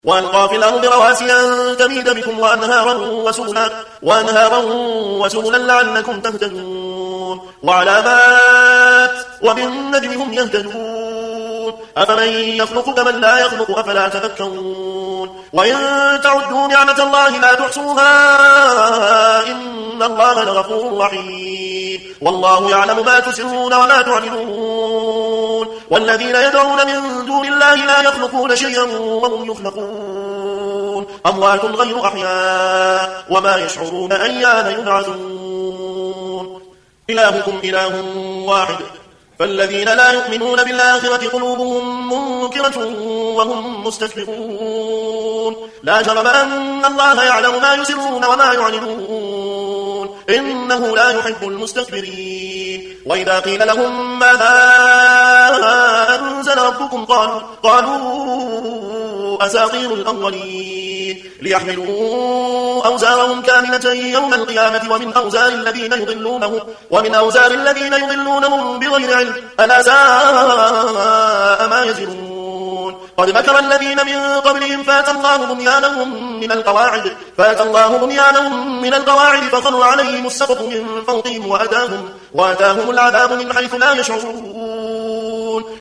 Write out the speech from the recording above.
وألقى في الأرض رواسي أن تميد بكم وأنهارا وسبلا لعلكم تهتدون وعلامات وبالنجم هم يهتدون أفمن يخلق كمن لا يخلق أفلا تذكرون وإن تعدوا نعمة الله لا تحصوها إن الله لغفور رحيم والله يعلم ما تسرون وما تعلنون والذين يدعون من دون الله لا يخلقون شيئا وهم يخلقون أموات غير أحياء وما يشعرون أيان يبعثون إلهكم إله واحد فالذين لا يؤمنون بالآخرة قلوبهم منكرة وهم مستكبرون لا جرم أن الله يعلم ما يسرون وما يعلنون إنه لا يحب المستكبرين وإذا قيل لهم ماذا أنزل ربكم قالوا أساطير الأولين ليحملوا أوزارهم كاملة يوم القيامة ومن أوزار الذين يضلونهم بغير علم ألا ساء ما يزرون قد مكر الذين من قبلهم فات الله بنيانهم من القواعد فخر عليهم السقف من فوقهم وأتاهم العذاب من حيث لا يشعرون